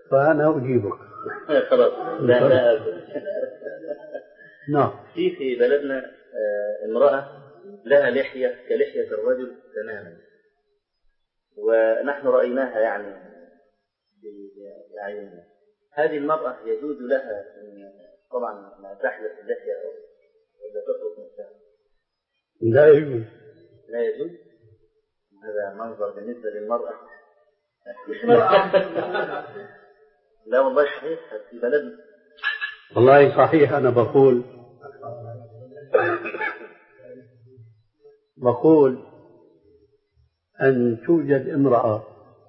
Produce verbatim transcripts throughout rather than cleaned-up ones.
فأنا أجيبك. خلاص. لا لا نعم. في في بلدنا امرأة لها لحية كلحية الرجل تماما، ونحن رأيناها يعني بعيننا. هذه المرأة يجوز لها طبعا ما تحلق اللحية ولا تترك نفسها؟ لا يجوز. لا يجوز. هذا منظر بالنسبة للمرأة. لا والله صحيح في بلدنا. والله صحيح. أنا بقول بقول أن توجد امرأة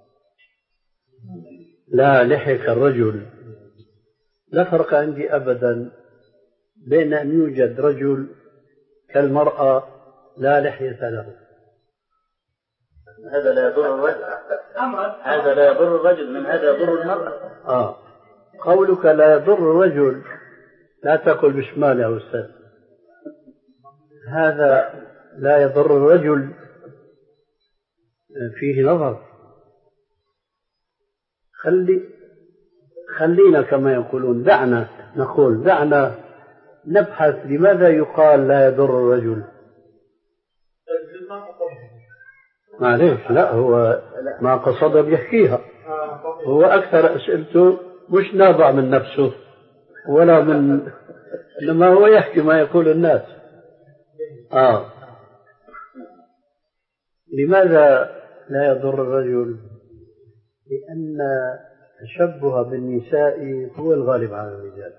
لا لحية كالرجل، لا فرق عندي أبدا بين أن يوجد رجل كالمرأة لا لحية له. هذا لا يضر الرجل، هذا لا يضر الرجل، من هذا يضر المرأة. آه قولك لا يضر الرجل لا تقل بشمال يا أستاذ. هذا لا يضر الرجل فيه نظر. خلي خلينا كما يقولون دعنا نقول دعنا نبحث لماذا يقال لا يضر الرجل. معليش لا هو ما قصد بيحكيها، هو أكثر أسئلته مش نابع من نفسه ولا من، إنما هو يحكي ما يقول الناس. آه لماذا لا يضر الرجل؟ لأن التشبه بالنساء هو الغالب على الرجال،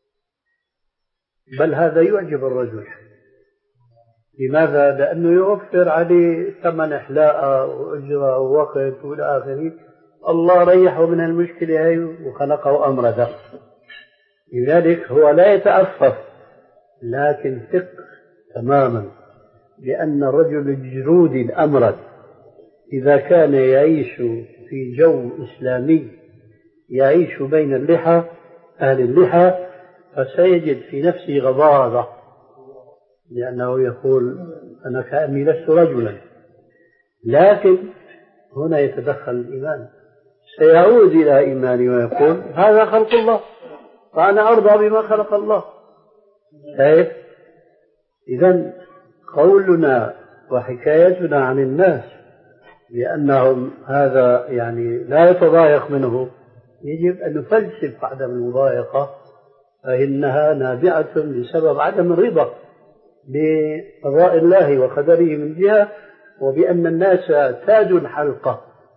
بل هذا يعجب الرجل. لماذا؟ لأنه يوفر عليه ثمن إحلاء وأجرة ووقت وإلى آخره. الله ريحه من المشكلة هاي وخلقه أمرده، لذلك هو لا يتأفف، لكن ثق تماما بأن الرجل الجرودي الأمرد إذا كان يعيش في جو إسلامي يعيش بين اللحى أهل اللحى فسيجد في نفسه غضاضة، لأنه يقول أنا كأني لست رجلا. لكن هنا يتدخل الإيمان، سيعود إلى إيماني ويقول هذا خلق الله فأنا أرضى بما خلق الله. كيف؟ إذن قولنا وحكايتنا عن الناس لأنهم هذا يعني لا يتضايق منه، يجب أن نفلسف عدم المضايقة، فإنها نابعة بسبب عدم الرضا بقضاء الله وقدره من جهة، وبأن الناس تاج حلقة.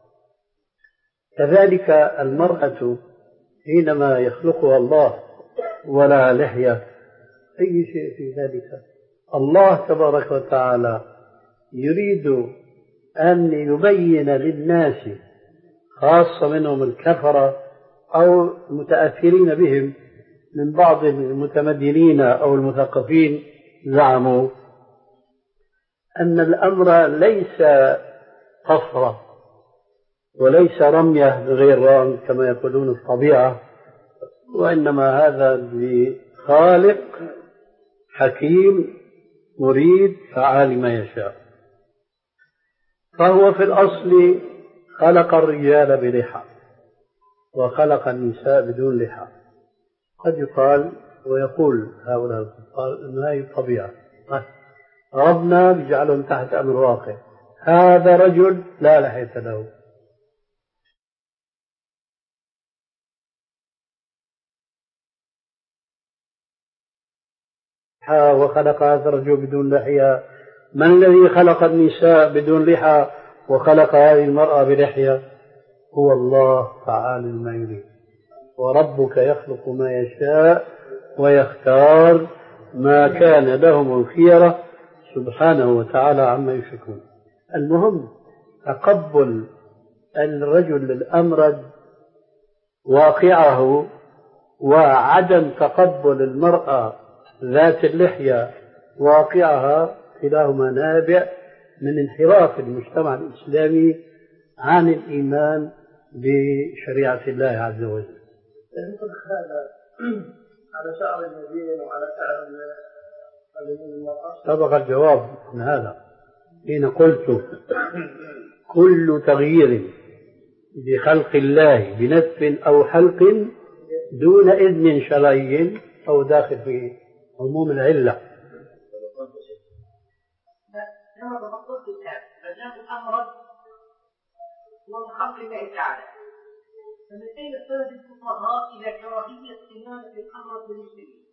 كذلك المرأة حينما يخلقها الله ولا لحية أي شيء في ذلك. الله تبارك وتعالى يريد أن يبين للناس خاصة منهم الكفرة أو المتأثرين بهم من بعض المتمدنين أو المثقفين، زعموا أن الأمر ليس طفرة وليس رمية بغير رام كما يقولون الطبيعة، وإنما هذا لخالق حكيم مريد فعال ما يشاء. فهو في الأصل خلق الرجال بلحى وخلق النساء بدون لحى. قد يقال ويقول هؤلاء الكفار أن هذه الطبيعة، ربنا بيجعلهم تحت أمر واقع. هذا رجل لا لحية له، وخلق هذا الرجل بدون لحية. من الذي خلق النساء بدون لحى وخلق هذه المرأة بلحية؟ هو الله فعال ما يريد. وربك يخلق ما يشاء ويختار ما كان لهم الخيرة سبحانه وتعالى عما يشركون. المهم تقبل الرجل الأمرد واقعه، وعدم تقبل المرأة ذات اللحية واقعها، كلاهما نابع من انحراف المجتمع الإسلامي عن الإيمان بشريعة الله عز وجل. على شعر اليدين وعلى شعر المرأة سبق الجواب من هذا حين قلت كل تغيير بخلق الله بنتف أو حلق دون إذن شرعي أو داخل في عموم العلة. كما تفضلت الآن فجاء الأمر ومن خلق الله تعالى، فمن أين استند الفقهاء إلى كراهية إمامة الأمر بالمسلمين؟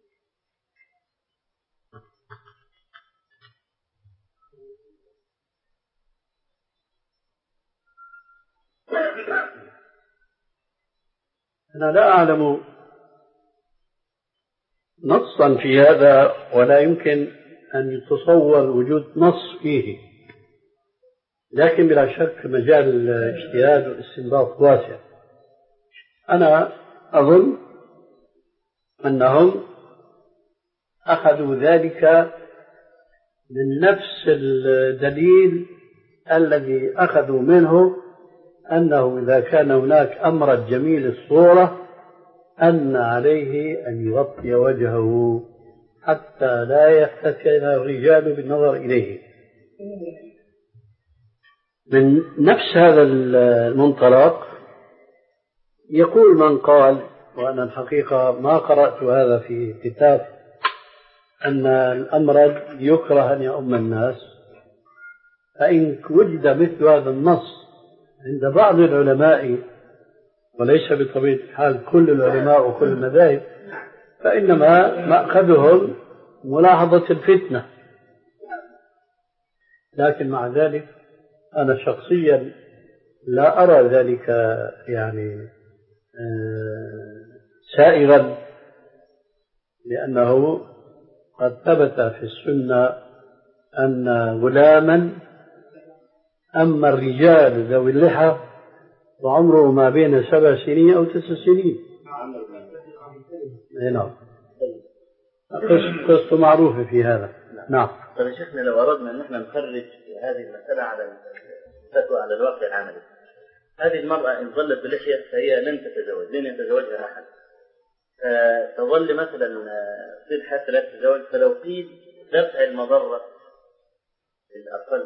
أنا لا أعلم نصا في هذا، ولا يمكن أن يتصور وجود نص فيه، لكن بلا شك مجال الاجتهاد والاستنباط واسع. أنا أظن أنهم أخذوا ذلك من نفس الدليل الذي أخذوا منه أنه إذا كان هناك أمر جميل الصورة أن عليه أن يغطي وجهه حتى لا يفتتن الرجال بالنظر إليه. من نفس هذا المنطلق يقول من قال، وأنا الحقيقة ما قرأت هذا في كتاب، أن الأمر يكره أن يؤم الناس، فإن وجد مثل هذا النص عند بعض العلماء وليس بطبيعة الحال كل العلماء وكل المذاهب، فإنما مأخذهم ملاحظة الفتنة. لكن مع ذلك أنا شخصيا لا أرى ذلك يعني سائغا، لأنه قد ثبت في السنة أن غلاما أما الرجال ذوي اللحى وعمره ما بين سبع سنين أو تسع سنين. نعم، قصة معروفة في هذا. نعم. طيب يا شيخنا، لو أردنا أن احنا نخرج هذه المسألة على الفتوى على الواقع العملي، هذه المرأة إن ظلت بلحية فهي لن تتزوج، لن يتزوجها أحد، تظل مثلا في حتى لا تتزوج، فلو قيل دفع المضرة الأقل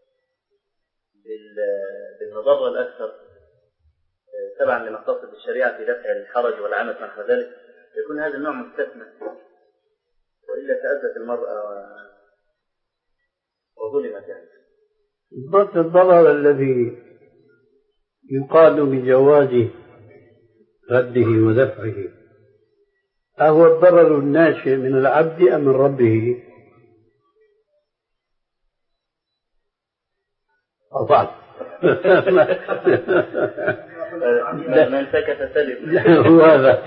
بالمضرة الأكثر تبعا لمقاصد الشريعة في دفع الحرج والعنت ونحو ذلك، يكون هذا النوع مستثنى، وإلا تأذت المرأة وظلمت. يعني ضد الضرر الذي يقال بجواز رده ودفعه، أهو الضرر الناشئ من العبد أم من ربه؟ طبعا من سكت سلم. هذا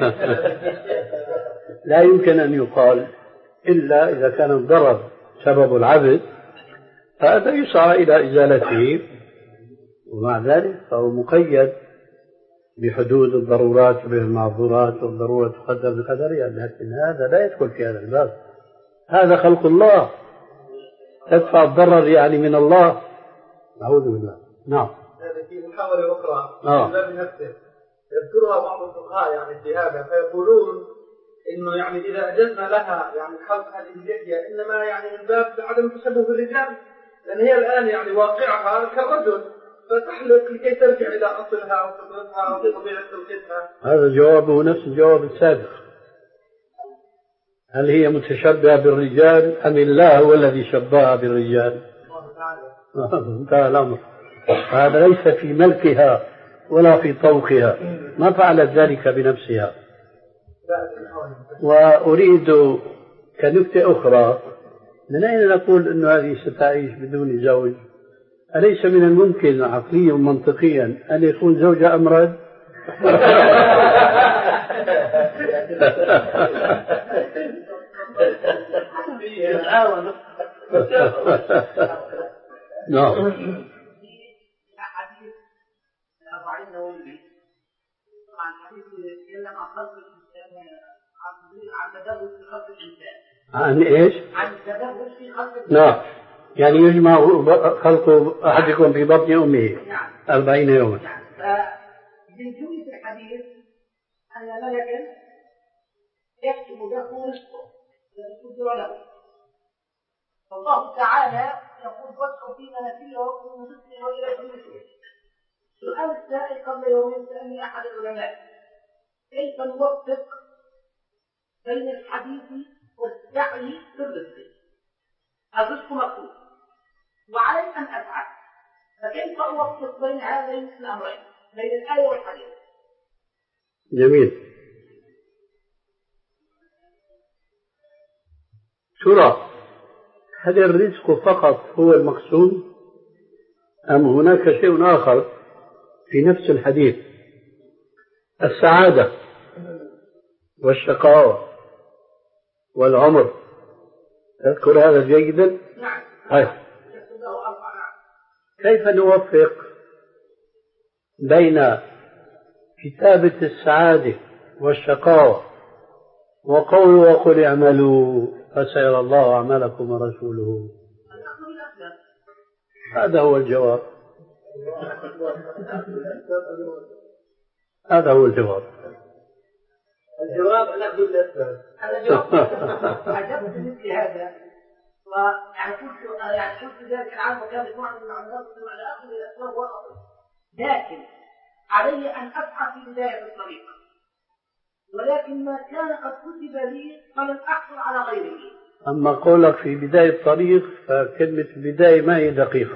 لا يمكن أن يقال إلا إذا كان الضرر سبب العبد، فهذا يسعى إلى إزالته، ومع ذلك فهو مقيد بحدود الضرورات بالمعذورات، والضرورة تقدر بقدرها، لكن هذا لا يدخل في هذا الباب. هذا خلق الله، تدفع الضرر يعني من الله، أعوذ بالله. نعم. هذا في محاولة أخرى آه. في الباب نفسه يذكرها بعض الفقهاء يعني في هذا، فيقولون إنه يعني إذا أجزنا لها يعني حلق هذه اللحية إنما يعني من باب عدم التشبه بالرجال، لأن هي الآن يعني واقعها كالرجل، فتحلق لكي ترجع إلى أصلها وفطرتها وطبيعة خلقتها. هذا جوابه نفس الجواب السابق. هل هي متشبهة بالرجال أم الله هو الذي شبهها بالرجال؟ انتهى الأمر. هذا ليس في ملكها ولا في طوقها، ما فعلت ذلك بنفسها. وأريد كنكتة أخرى، من أين نقول أن هذه ستعيش بدون زوج؟ أليس من الممكن عقليا ومنطقيا أن يكون زوجها أمرد؟ نعم. عن ايش؟ عن التدرج في خلق الإنسان. نعم، يعني يجمع خلق أحدكم في بطن أمه أربعين يوما. نعم. فمن جملة الحديث أن ملكا يكتب له رزقه ويقدر له، فالله تعالى يقول وادعوا في منازلهم من رزقه وإلى المسير. السؤال السائل قبل يومين سألني أحد العلماء كيف نوفق بين الحديث والسعي في الرزق؟ الرزق مطلوب وعلي أن أفعل، فكيف أوفق بين هذين الأمرين، بين الآية والحديث؟ جميل. ترى هل الرزق فقط هو المقصود أم هناك شيء آخر في نفس الحديث؟ السعادة والشقاوة والعمر، تذكر هذا جيدا؟ نعم. هاي. كيف نوفق بين كتابة السعادة والشقاوة وقول وقل اعملوا فسيرى الله أعمالكم ورسوله؟ هذا هو الجواب. هذا هو الجواب. الجواب نأخذ الأسباب. عجبت مثل هذا، ويعني قلت يعني قلت ذلك العام وكان مجموعة من العلماء على أخذ الأسباب والأصل، لكن علي أن أبحث في بداية الطريق، ولكن ما كان قد كتب لي فلن أحصل على غيره. أما قولك في بداية الطريق فكلمة البداية ما هي دقيقة.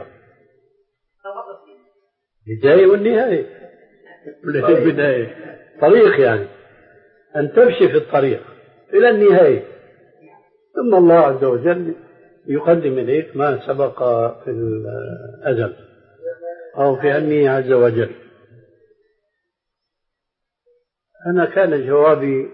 بداية والنهاية. البداية طريق، يعني أن تمشي في الطريق إلى النهاية، ثم الله عز وجل يقدم إليك ما سبق في الأزل أو في علمه عز وجل. أنا كان جوابي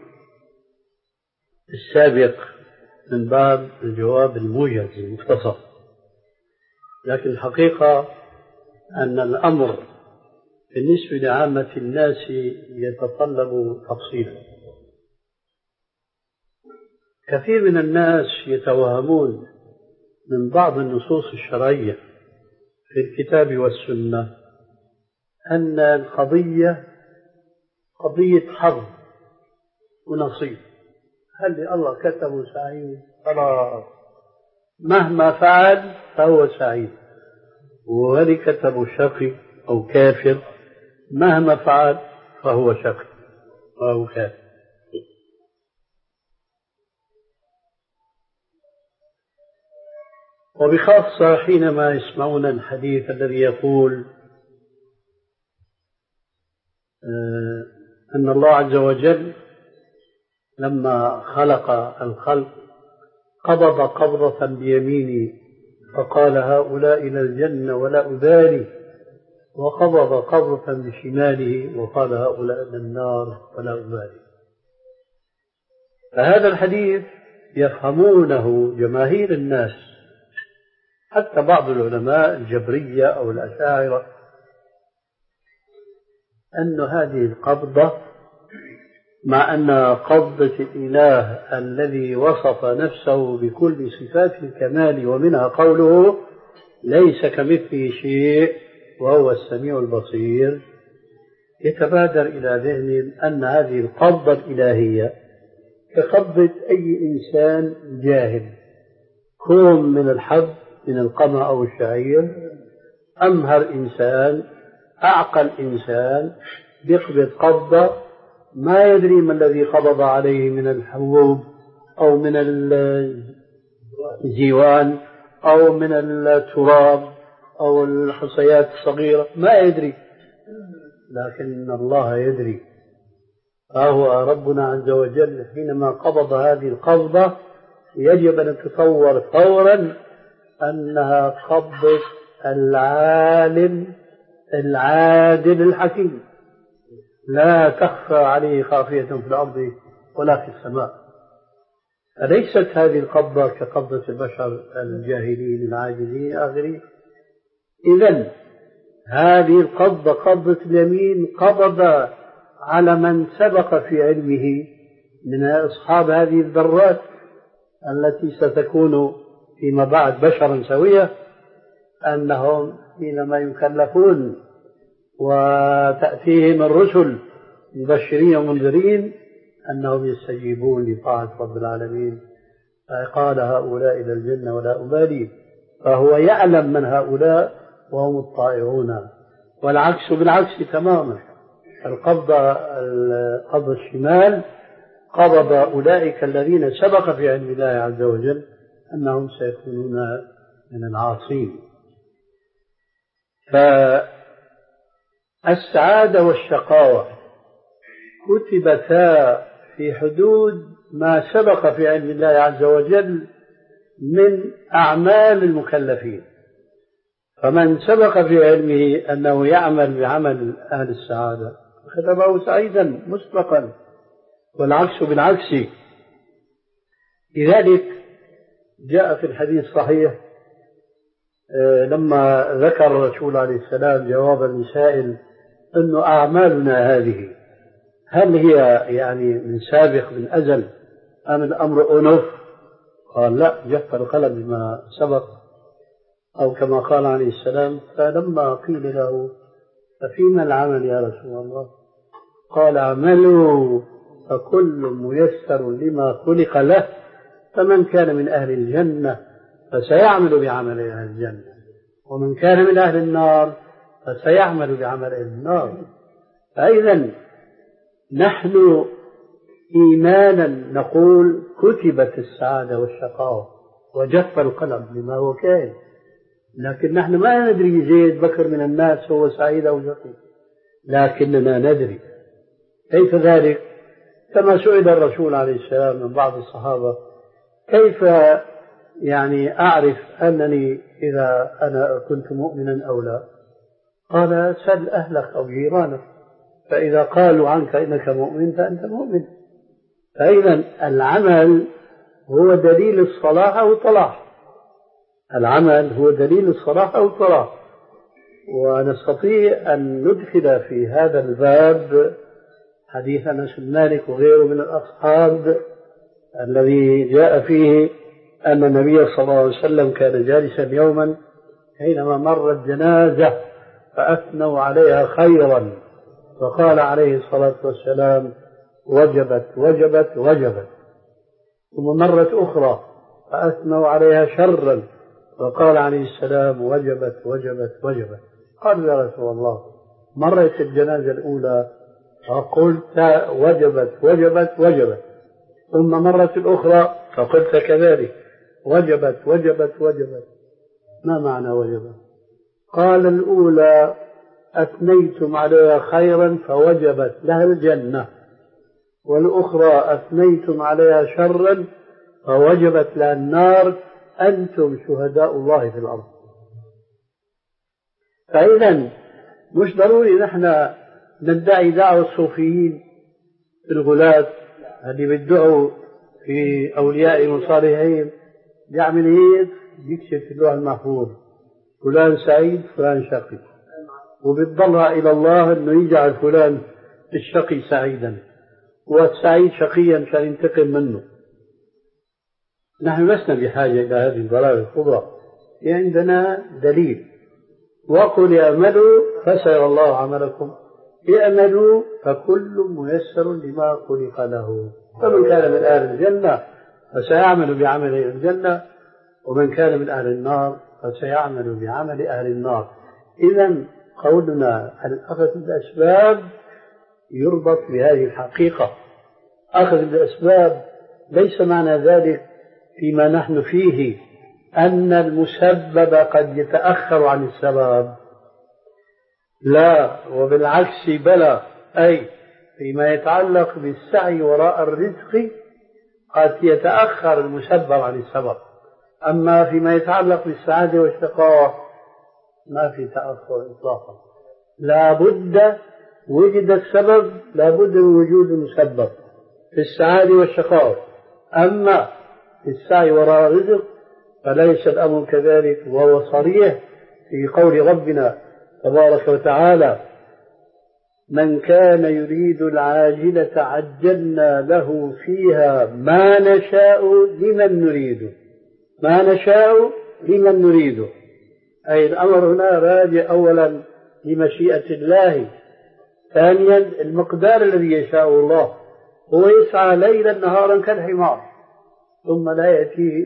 السابق من باب الجواب الموجز المختصر، لكن الحقيقة أن الأمر بالنسبة لعامة الناس يتطلب تفصيلا. كثير من الناس يتوهمون من بعض النصوص الشرعية في الكتاب والسنة أن القضية قضية حظ ونصيب. هل الله كتبه سعيد خلاص مهما فعل فهو سعيد، وهل كتبه شقي أو كافر مهما فعل فهو شقي أو كافر. وبخاصة حينما يسمعون الحديث الذي يقول أن الله عز وجل لما خلق الخلق قبض قبضة بيمينه فقال هؤلاء إلى الجنة ولا أبالي، وقبض قبضة بشماله وقال هؤلاء إلى النار ولا أبالي. فهذا الحديث يفهمونه جماهير الناس، حتى بعض العلماء الجبرية أو الأشاعرة، أن هذه القبضة مع أن قبضة الإله الذي وصف نفسه بكل صفات الكمال ومنها قوله ليس كمثله شيء وهو السميع البصير، يتبادر إلى ذهنهم أن هذه القبضة الإلهية كقبضة أي إنسان جاهل، كوم من الحب من القمع أو الشعير، أمهر إنسان أعقل إنسان يقبض قبضة ما يدري ما الذي قبض عليه من الحبوب أو من الجيوان أو من التراب أو الحصيات الصغيرة، ما يدري، لكن الله يدري. فهو ربنا عز وجل حينما قبض هذه القبضة يجب أن نتصور فورا أنها قبضة العالم العادل الحكيم، لا تخفى عليه خافية في الأرض ولا في السماء. أليست هذه القبضة كقبضة البشر الجاهلين العاجزين آخرين؟ إذن هذه القبضة قبضة اليمين قبض على من سبق في علمه من أصحاب هذه الذرات التي ستكون فيما بعد بشرا سوية، أنهم حينما يكلفون وتأتيهم الرسل مبشرين ومنذرين أنهم يستجيبون لطاعة رب العالمين، فقال هؤلاء إلى الجنة ولا أبالي، فهو يعلم من هؤلاء وهم الطائعون، والعكس بالعكس تماما. القبضة القبض الشمال قبض أولئك الذين سبق في علم الله عز وجل أنهم سيكونون من العاصين. فالسعادة والشقاوة كتبتا في حدود ما سبق في علم الله عز وجل من أعمال المكلفين، فمن سبق في علمه أنه يعمل بعمل أهل السعادة كتبه سعيدا مسبقا، والعكس بالعكس. لذلك جاء في الحديث الصحيح لما ذكر الرسول عليه السلام جواب السائل أن أعمالنا هذه هل هي يعني من سابق من أزل أم الأمر أنف؟ قال لا، جف القلم بما سبق، أو كما قال عليه السلام. فلما قيل له ففيما العمل يا رسول الله؟ قال اعملوا فكل ميسر لما خلق له، فمن كان من أهل الجنة فسيعمل بعمل أهل الجنة، ومن كان من أهل النار فسيعمل بعمل أهل النار. فإذا نحن إيمانا نقول كتبت السعادة والشقاوة وجف القلم بما هو كائن، لكن نحن ما ندري زيد بكر من الناس هو سعيد أو شقي، لكننا ندري. كيف ذلك؟ كما سئل الرسول عليه السلام من بعض الصحابة كيف يعني أعرف أنني إذا أنا كنت مؤمنا أو لا؟ قال سل أهلك أو جيرانك، فإذا قالوا عنك إنك مؤمن فأنت مؤمن. فإذا العمل هو دليل الصلاح أو الطلاح، العمل هو دليل الصلاح أو الطلاح. ونستطيع أن ندخل في هذا الباب حديث أنس بن مالك وغيره من الأصحاب الذي جاء فيه أن النبي صلى الله عليه وسلم كان جالسا يوما حينما مرت جنازة فأثنوا عليها خيرا، فقال عليه الصلاة والسلام وجبت وجبت وجبت. ثم مرت أخرى فأثنوا عليها شرا، فقال عليه السلام وجبت وجبت وجبت. قال يا رسول الله مرت الجنازة الأولى فقلت وجبت وجبت وجبت، ثم مرت الأخرى فقلت كذلك وجبت وجبت وجبت، ما معنى وجبت؟ قال الأولى أثنيتم عليها خيرا فوجبت لها الجنة، والأخرى أثنيتم عليها شرا فوجبت لها النار، أنتم شهداء الله في الأرض. فإذا مش ضروري نحن ندعي دعوة الصوفيين في الغلاة اللي بيدعوا في أولياء وصالحين، يعمل هيك يكشف في اللوح المحفوظ فلان سعيد فلان شقي، وبتضلع إلى الله أنه يجعل فلان الشقي سعيدا والسعيد شقيا كان ينتقم منه. نحن لسنا بحاجة إلى هذه الضلال الكبرى، عندنا دليل وقل اعملوا فسيرى الله عملكم، اعملوا فكل ميسر لما خلق له، فمن كان من أهل الجنة فسيعمل بعمل أهل الجنة، ومن كان من أهل النار فسيعمل بعمل أهل النار. إذا قولنا الأخذ بالأسباب يربط بهذه الحقيقة. أخذ بالأسباب ليس معنى ذلك فيما نحن فيه أن المسبب قد يتأخر عن السبب، لا، وبالعكس بلى، أي فيما يتعلق بالسعي وراء الرزق قد يتأخر المسبب عن السبب، أما فيما يتعلق بالسعادة والشقاوة ما في تأخر إطلاقا، لا بد وجد السبب لا بد من وجود المسبب في السعادة والشقاوة. أما في السعي وراء الرزق فليس الأمر كذلك، وهو صريح في قول ربنا تبارك وتعالى من كان يريد العاجلة عجلنا له فيها ما نشاء لمن نريد، ما نشاء لمن نريد، أي الأمر هنا راجع أولا لمشيئة الله، ثانيا المقدار الذي يشاء الله، هو يسعى ليلا نهارا كالحمار ثم لا يأتيه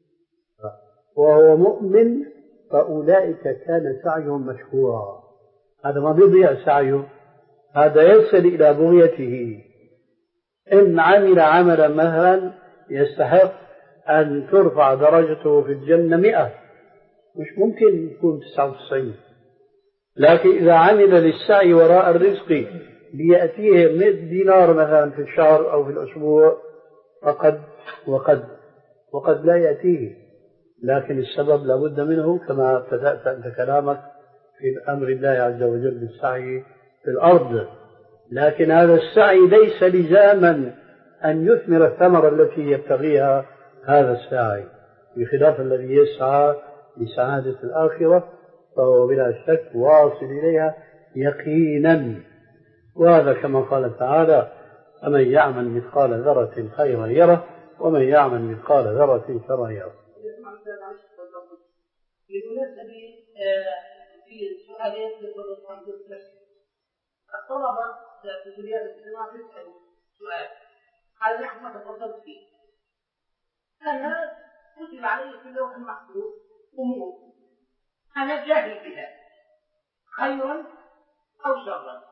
وهو مؤمن، فأولئك كان سعيهم مشكورا. هذا ما بيضيع سعيه، هذا يصل إلى بغيته. إن عمل عملا مثلا يستحق أن ترفع درجته في الجنة مئة، مش ممكن يكون تسعة وتسعين. لكن إذا عمل للسعي وراء الرزق ليأتيه مئة دينار مثلا في الشهر أو في الأسبوع فقد وقد وقد لا يأتيه، لكن السبب لابد منه كما ابتدأت أنت كلامك في أمر الله عز وجل بالسعي في الأرض. لكن هذا السعي ليس لزاما أن يثمر الثمرة التي يبتغيها هذا السعي، بخلاف الذي يسعى لسعادة الآخرة فهو بلا شك واصل إليها يقينا. وهذا كما قال تعالى: فمن يعمل مثقال ذرة خيرا يره ومن يعمل مثقال ذرة شرا يره. بالمناسبة في سؤالين الطلبة في كليات الاجتماع يسألوا سؤال على نحو ما تفضلت فيه. أنا كتب علي في اللوح المحفوظ أمور أنا جاهل بها خيرا أو شرا،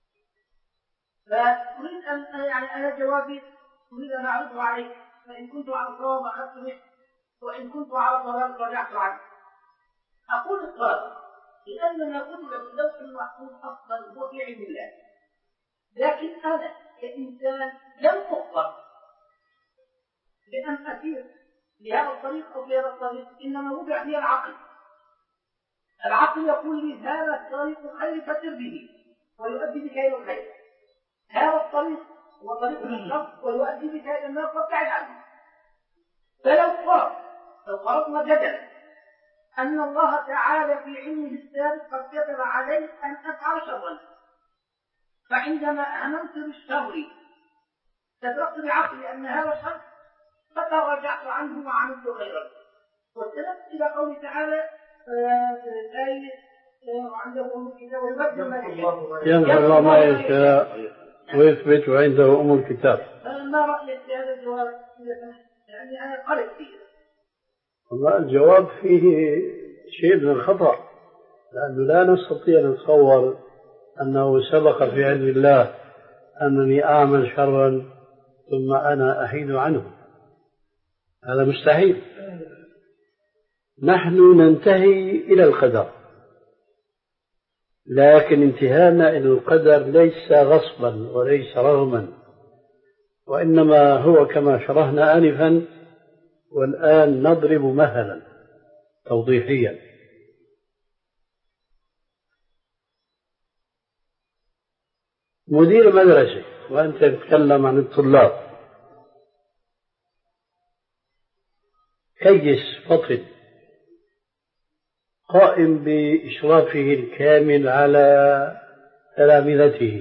فأريد أن يعني أنا جوابي أريد أن أعرضه عليك، فإن كنت على الصواب أخذت به وإن كنت على ضلال رجعت عنه. أقول الصواب لأن ما كتب في اللوح المحفوظ أصلا هو في علم الله، لكن أنا كإنسان لم أخبر بأن أسير بهذا الطريق أو بهذا الطريق، إنما وضع لي العقل. العقل يقول لي هذا الطريق الخير فسر به ويؤدي بك إلى الخير، هذا الطريق هو طريق الشر ويؤدي بك إلى النار فابتعد عنه. فلو فرض لو فرضنا جدلا أن الله تعالى في علمه السابق قد كتب علي أن أفعل شرا، فعندما أمنت بالشر تدركت بعقلي أن هذا شر فتراجعت عنه وعملت خيرا، واستندت إلى قوله تعالى الآية وعنده أم الكتاب ويبدل ما يشاء يمحو الله ما يشاء ويثبت وعنده أم الكتاب. ما رأيك في هذا الجواب؟ يعني أنا قلت فيه. والله الجواب فيه شيء من الخطأ، لأنه لا نستطيع أن نتصور أنه سبق في علم الله أنني أعمل شرا ثم أنا أحيد عنه، هذا مستحيل. نحن ننتهي إلى القدر، لكن انتهانا إلى القدر ليس غصبا وليس رغما، وإنما هو كما شرحنا آنفا، والآن نضرب مثلا توضيحيا. مدير مدرسة وأنت تتكلم عن الطلاب، كيس فطن قائم بإشرافه الكامل على تلامذته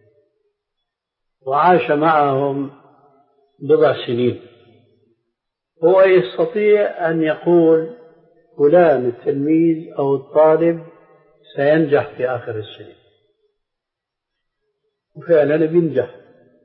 وعاش معهم بضع سنين، هو يستطيع أن يقول فلان التلميذ أو الطالب سينجح في آخر السنة، وفعلا بينجح.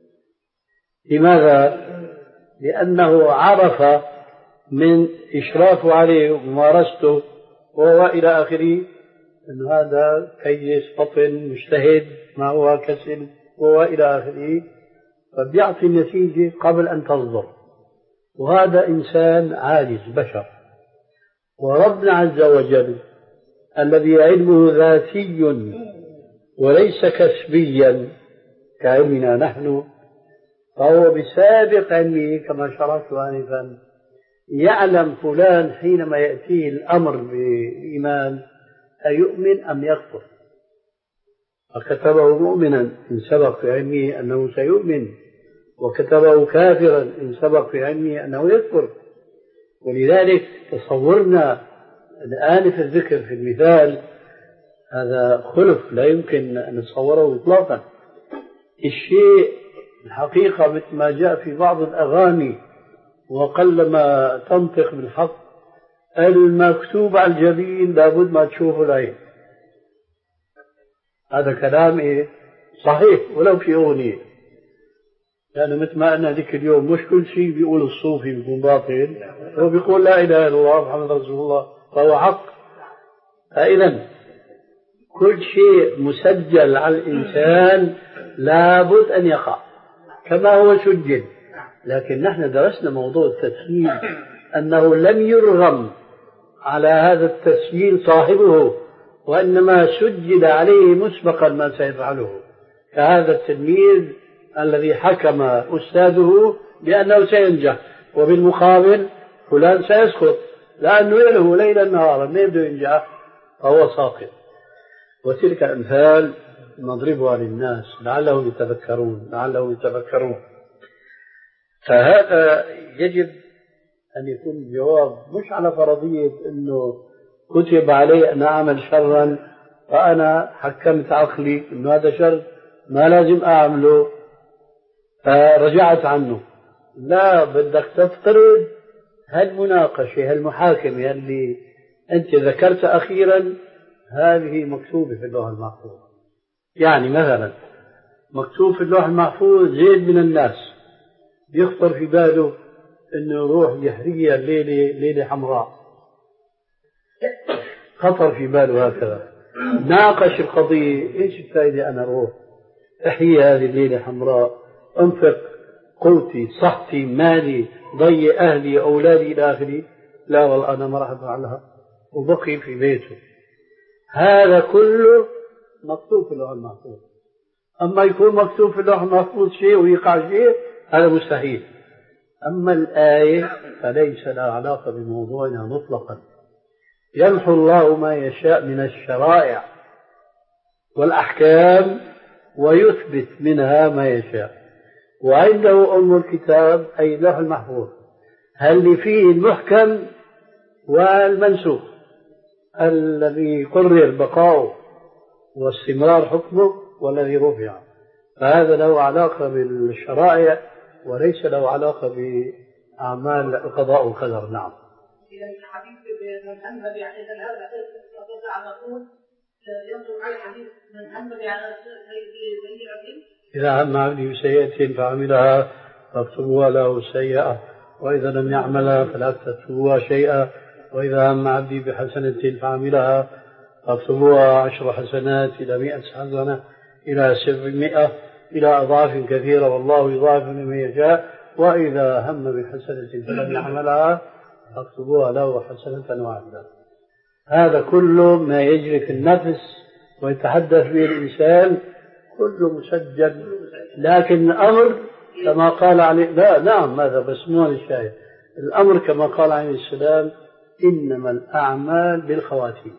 لماذا؟ لأنه عرف من إشرافه عليه وممارسته وهو إلى آخره أن هذا كيس فطن مجتهد ما هو كسل وهو إلى آخره، فبيعطي النتيجة قبل أن تصدر. وهذا إنسان عاجز بشر، وربنا عز وجل الذي علمه ذاتي وليس كسبيا كعلمنا نحن، فهو بسابق علمه كما شرحت آنفا يعلم فلان حينما يأتيه الأمر بالإيمان أيؤمن أم يكفر، فكتبه مؤمنا إن سبق في علمه أنه سيؤمن، وكتبه كافرا إن سبق في علمه أنه يكفر. ولذلك تصورنا الآن في الذكر في المثال هذا خلف لا يمكن أن نتصوره إطلاقا. الشيء الحقيقة مثل ما جاء في بعض الأغاني وقلما تنطق بالحق، المكتوب على الجبين لابد ما تشوفه العين. هذا كلام إيه؟ صحيح ولو في أغنية، لأنه يعني مثل ما أن ذيك اليوم مش كل شيء بيقول الصوفي بيكون باطل، هو بيقول لا إله إلا الله محمد رسول الله فهو حق. فإذا كل شيء مسجل على الإنسان لابد أن يقع كما هو سجل. لكن نحن درسنا موضوع التسجيل أنه لم يرغم على هذا التسجيل صاحبه، وإنما سجل عليه مسبقا ما سيفعله، كهذا التلميذ الذي حكم أستاذه بأنه سينجح، وبالمقابل فلان سيسقط لأنه يلهو ليلا نهارا ما يبدو ينجح فهو ساقط. وتلك الأمثال نضربها للناس لعلهم يتذكرون لعلهم يتذكرون فهذا يجب أن يكون الجواب مش على فرضية أنه كتب علي أن أعمل شرا فأنا حكمت عقلي أنه هذا شر ما لازم أعمله فرجعت عنه. لا، بدك تفترض هالمناقشة هالمحاكمة اللي أنت ذكرت أخيرا هذه مكتوبة في اللوح المحفوظ. يعني مثلا مكتوب في اللوح المحفوظ زيد من الناس يخطر في باله أنه يروح يحرقها الليلة ليلة حمراء، خطر في باله هكذا، ناقش القضية، إيش الفائدة أنا أروح أحيي هذه الليلة حمراء، أنفق قوتي صحتي مالي ضيع أهلي أولادي إلى آخره؟ لا والله أنا ما راح أفعلها، وبقي في بيته. هذا كله مكتوب في اللوح المحفوظ. أما يكون مكتوب في اللوح المحفوظ شيء ويقع شيء هذا مستحيل. أما الآية فليس لها علاقة بموضوعنا مطلقا. يمحو الله ما يشاء من الشرائع والأحكام ويثبت منها ما يشاء. وعنده أم الكتاب أي اللوح المحفوظ اللي فيه المحكم والمنسوخ الذي قرر بقاؤه واستمرار حكمه والذي رفع، فهذا له علاقة بالشرائع وليس له علاقة بأعمال القضاء والقدر. نعم. إذا الحديث من هم بإذا هذا نستطيع أن نقول ينظر على الحديث من هم على سيئة إذا هم عبدي بسيئة فعملها فاكتبوها له سيئة، وإذا لم يعملها فلا تكتبوها شيئا، وإذا هم عبدي بحسنة فعملها فاكتبوها عشر حسنات إلى مئة حسنة إلى سبعمائة إلى أضعاف كثيرة والله يضاعف لمن يشاء، وإذا هم بحسنة فلم يعملها فاكتبوها له حسنة واحدة. هذا كله ما يجري في النفس ويتحدث به الإنسان كله مسجل. لكن الأمر كما قال عليه لا نعم هذا بس مو الشاهد. الأمر كما قال عليه السلام إنما الأعمال بالخواتيم.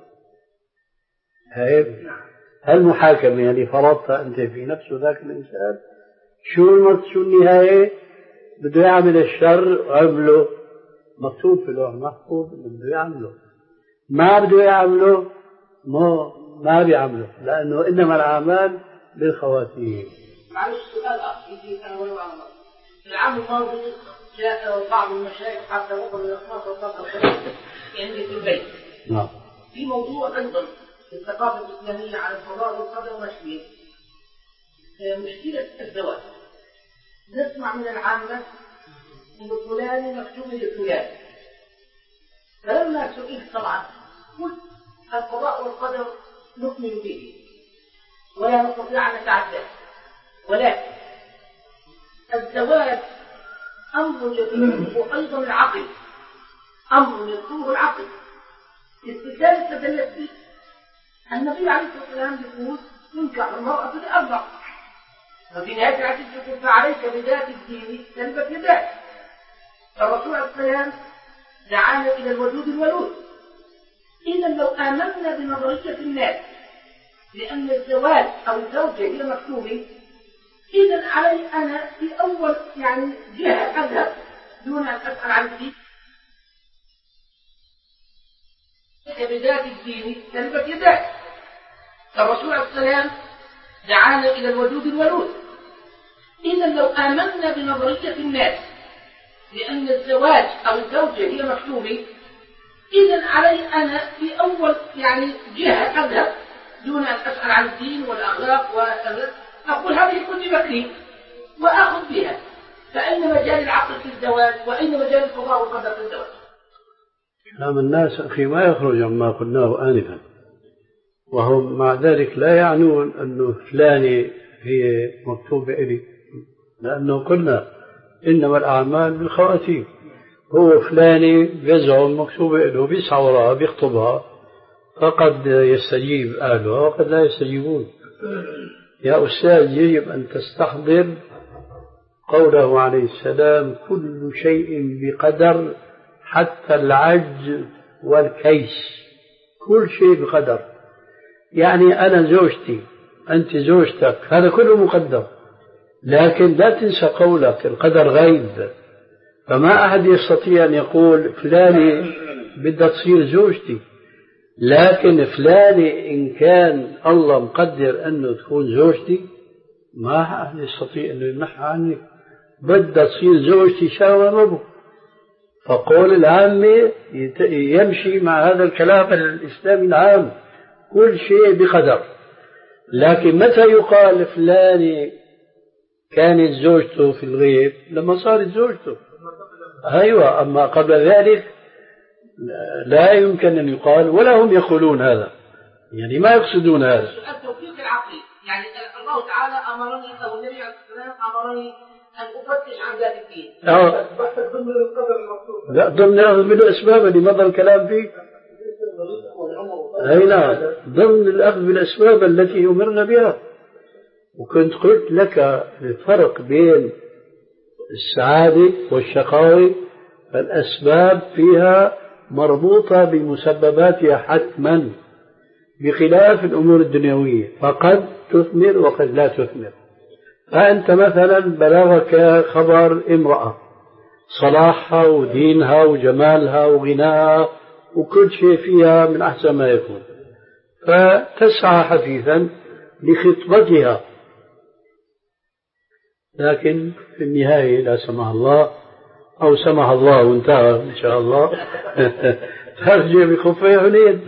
هاي هالمحاكمة اللي فرضتها أنت في نفسه ذاك الإنسان شو شو النهاية؟ بده يعمل الشر عمله، مكتوب في اللوح المحفوظ بده يعمله، ما بده يعمله ما ما بيعمله، لأنه إنما الأعمال بالخواتيم. معلش سؤال أخ يجي أنا ولو عمر. العام الماضي جاء بعض المشايخ حتى وصل إلى خمسة عشر عندي في البيت. نعم. في موضوع أيضا الثقافة الإسلامية على الفضاء والقدر والمشوية. مشكلة الزواج. نسمع من العامة إن فلان مكتوب لفلان. فلما سئلت طبعا قلت القضاء والقدر نؤمن به ولا نستطيع أن نتعداه، ولكن الزواج أمر يطلبه أيضا العقل، أمر يطلبه العقل. استدلال استدلت به النبي عليه الصلاة والسلام يقول تنكح المرأة لأربع، ففي نهاية الحديث يقول فعليك بذات الدين تلبت يداك. الرسول عليه السلام دعانا إلى الوجود الولود. إذا لو آمنا بنظرية الناس لأن الزواج أو الزوجة هي مكتوبة، إذا علي أنا في أول يعني جهة أذهب دون أن أسأل عن الدين بذات الدين تلبت يداك. الرسول عليه السلام دعانا إلى الوجود الولود. إذا لو آمنا بنظرية الناس لأن الزواج أو الزوجة هي مكتوبة، إذا علي أنا في أول يعني جهة أذهب دون أن أسأل عن الدين والأخلاق وأقول هذه كتبت لي وأخذ بها. فأين مجال العقل في الزواج وأين مجال القضاء والقدر في الزواج؟ كلام الناس أخي ما يخرج عما قلناه آنفا. وهم مع ذلك لا يعنون أنه فلانة هي مكتوبة إلي، لأنه قلنا إنما الأعمال بالخواتيم. هو فلانة بيزعم مكتوبة له، بيسعى وراها بيخطبها، فقد يستجيب أهلها وقد لا يستجيبون. يا أستاذ يجب أن تستحضر قوله عليه السلام: كل شيء بقدر حتى العجز والكيس، كل شيء بقدر. يعني أنا زوجتي، أنت زوجتك، هذا كله مقدر، لكن لا تنسى قولك القدر غيب. فما أحد يستطيع أن يقول فلانة بدها تصير زوجتي، لكن فلانة إن كان الله مقدر أنه تكون زوجتي ما أحد يستطيع أنه يمنحها عني، بدها تصير زوجتي شاء ربه. فقول العامة يمشي مع هذا الكلام الإسلامي العام، كل شيء بقدر. لكن متى يقال فلانة كانت زوجته في الغيب؟ لما صارت زوجته. أيوة، أما قبل ذلك لا يمكن أن يقال، ولا هم يقولون هذا، يعني ما يقصدون هذا. التوفيق العقلي، يعني الله تعالى أمرني أو النبي عليه الصلاة والسلام أمرني أن أفتش عن ذات الدين. آه. ضمن القدر المطلوب. لا، ضمن أخذ بالأسباب اللي مضى الكلام فيه. أي نعم، ضمن الأخذ بالأسباب التي أمرنا بها. وكنت قلت لك الفرق بين السعادة والشقاوة، فالأسباب فيها مربوطة بمسبباتها حتما، بخلاف الأمور الدنيوية، فقد تثمر وقد لا تثمر. فأنت مثلا بلغك خبر امرأة صلاحها ودينها وجمالها وغناها وكل شيء فيها من أحسن ما يكون، فتسعى حثيثا لخطبتها، لكن في النهاية لا سمح الله أو سمح الله وانتهى إن شاء الله ترجع بخفي عنيد.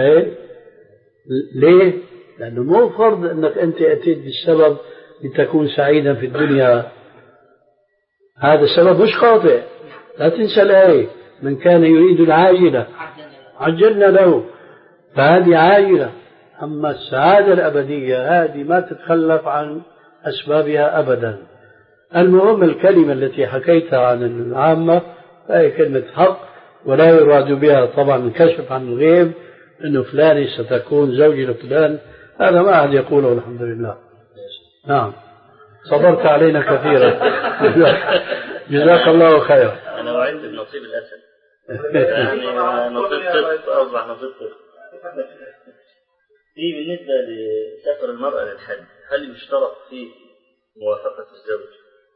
ليه؟ لأنه مو فرض أنك أنت أتيت بالسبب لتكون سعيدا في الدنيا، هذا السبب مش خاطئ. لا تنسى الآية: من كان يريد العاجلة عجلنا له، فهذه عاجلة. أما السعادة الأبدية هذه ما تتخلف عن أسبابها أبدا. المهم الكلمة التي حكيتها عن العامة فهي كلمة حق، ولا يراد بها طبعا الكشف عن الغيب أنه فلان ستكون زوجي لفلان، هذا ما أحد يقوله الحمد لله. نعم، صبرت علينا كثيرا. جزاك الله خيرا. أنا وعدت بنصيب الأسد، يعني نصيب طفل أصبح نصيب طفل. في بالنسبة لسفر المرأة للحج، هل يشترط فيه موافقة الزوج؟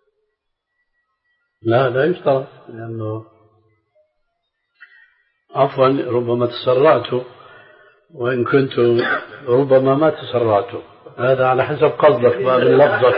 لا، لا يشترط، لأنه عفوا ربما تسرعت، وإن كنت ربما ما تسرعت، هذا على حسب قصدك ما من لفظك.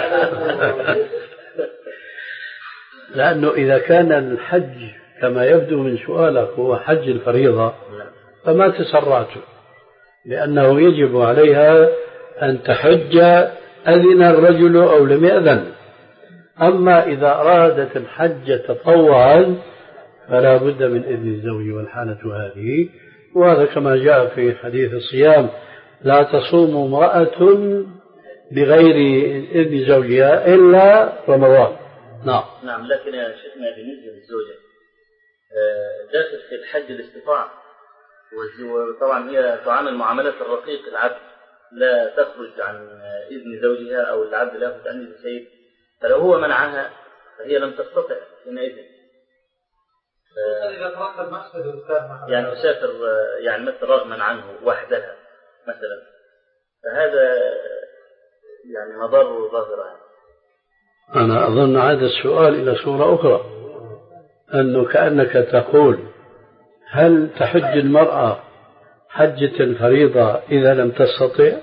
لأنه إذا كان الحج كما يبدو من سؤالك هو حج الفريضة فما تسرعت، لأنه يجب عليها أن تحج أذن الرجل أو لم يأذن. أما إذا أرادت الحج تطوعا فلا بد من إذن الزوج، والحالة هذه، وهذا كما جاء في حديث الصيام: لا تصوم امرأة بغير إذن زوجها إلا رمضان. نعم. نعم، لكن يا شيخنا بالنسبة للزوجة داخل في الحج الاستطاعة، وطبعا هي تعامل معاملة الرقيق العبد، لا تخرج عن إذن زوجها أو العبد لا يخرج عن إذن السيد، فلو هو منعها فهي لم تستطع حينئذ. إذا ترتب مقصد يعني تسافر يعني مثل رغما عنه وحدها مثلا، فهذا يعني مضار ظاهرة. أنا أظن هذا السؤال إلى صورة أخرى، أنه كأنك تقول: هل تحج المرأة حجة الفريضة إذا لم تستطع؟